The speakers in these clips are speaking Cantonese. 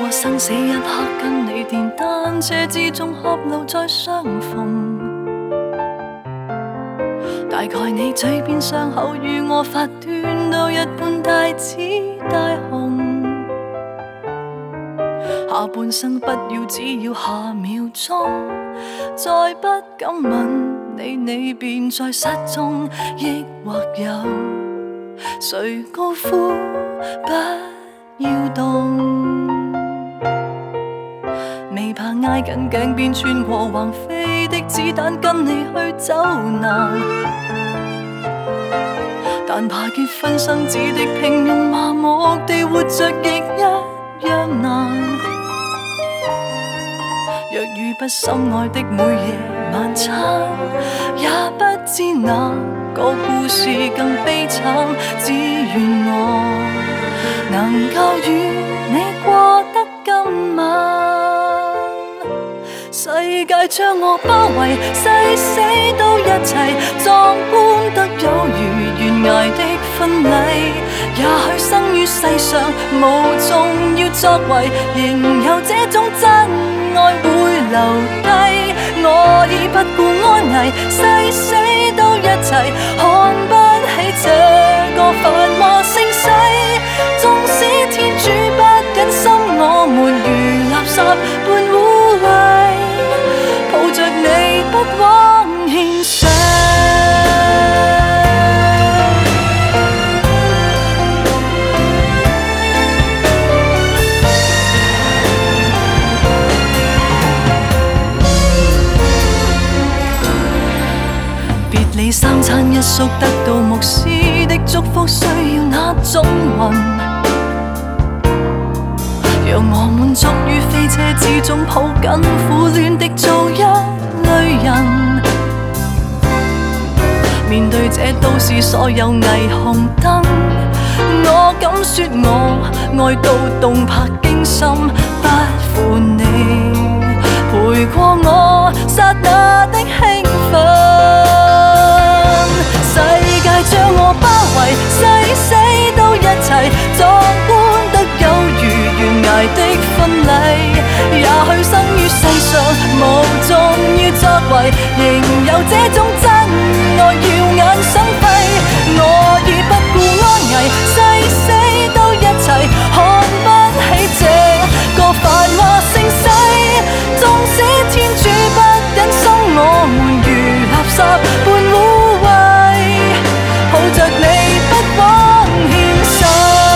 過生死一刻，跟你電單車之中狹路再相逢。大概你嘴邊傷口與我發端都一般大紫大紅。下半生不要，只要下秒鐘，再不敢吻你，你便在失蹤。抑或有誰高呼不要動？未怕挨緊頸邊穿過橫飛的子彈，跟你去走難。但怕結婚生子的平庸麻木地活着亦一樣難。若遇不深愛的每夜晚餐，也不知哪個故事更悲慘。只願我能夠與你過得今晚。世界將我包圍，誓死都一齊，壯觀得有如懸崖的婚禮。也許生於世上無重要作為，仍有這種真愛會留低。我已不顧安危，誓死都一齊，看不起這個繁華盛世。縱使天主不忍心我們如垃圾般污穢，抱着你不枉獻上。別離三餐一宿，得到牧師的祝福，需要那種運，讓我滿足於飛車之中，抱緊苦戀的做一類人。面對這都市所有霓虹燈，我敢說我愛到動魄驚心，不負你陪過我剎那的興奮。世界將我包圍，誓死都一齊，壯觀得有如懸崖的婚禮。也許生於世上無重要作為，仍有這種真愛耀眼生輝。我已不顧安危，誓死都一齊，看不起這個繁華盛世。縱使天主不忍心我們如垃圾般污穢，抱着你不枉獻上。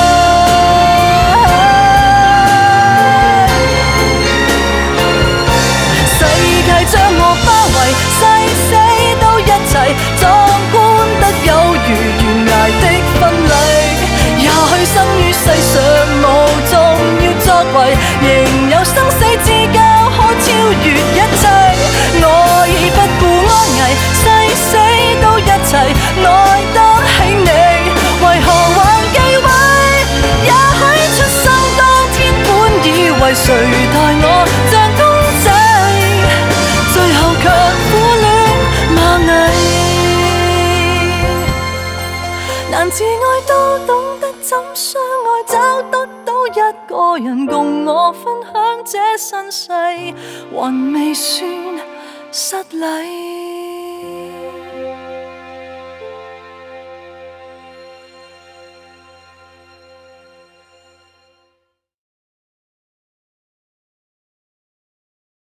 世界將我包圍，誓死都一齊，壯觀得有如懸崖的婚禮。也許生於世上無重要作為，仍有生死之交可超越一切。我已不顧安危，誓死都一齊，愛得起你，為何還忌諱？也許出生當天本以為誰待我像公仔，最後卻苦戀螞蟻。難自愛都懂得怎相愛，找得到一個人共我分享這身世，還未算失禮。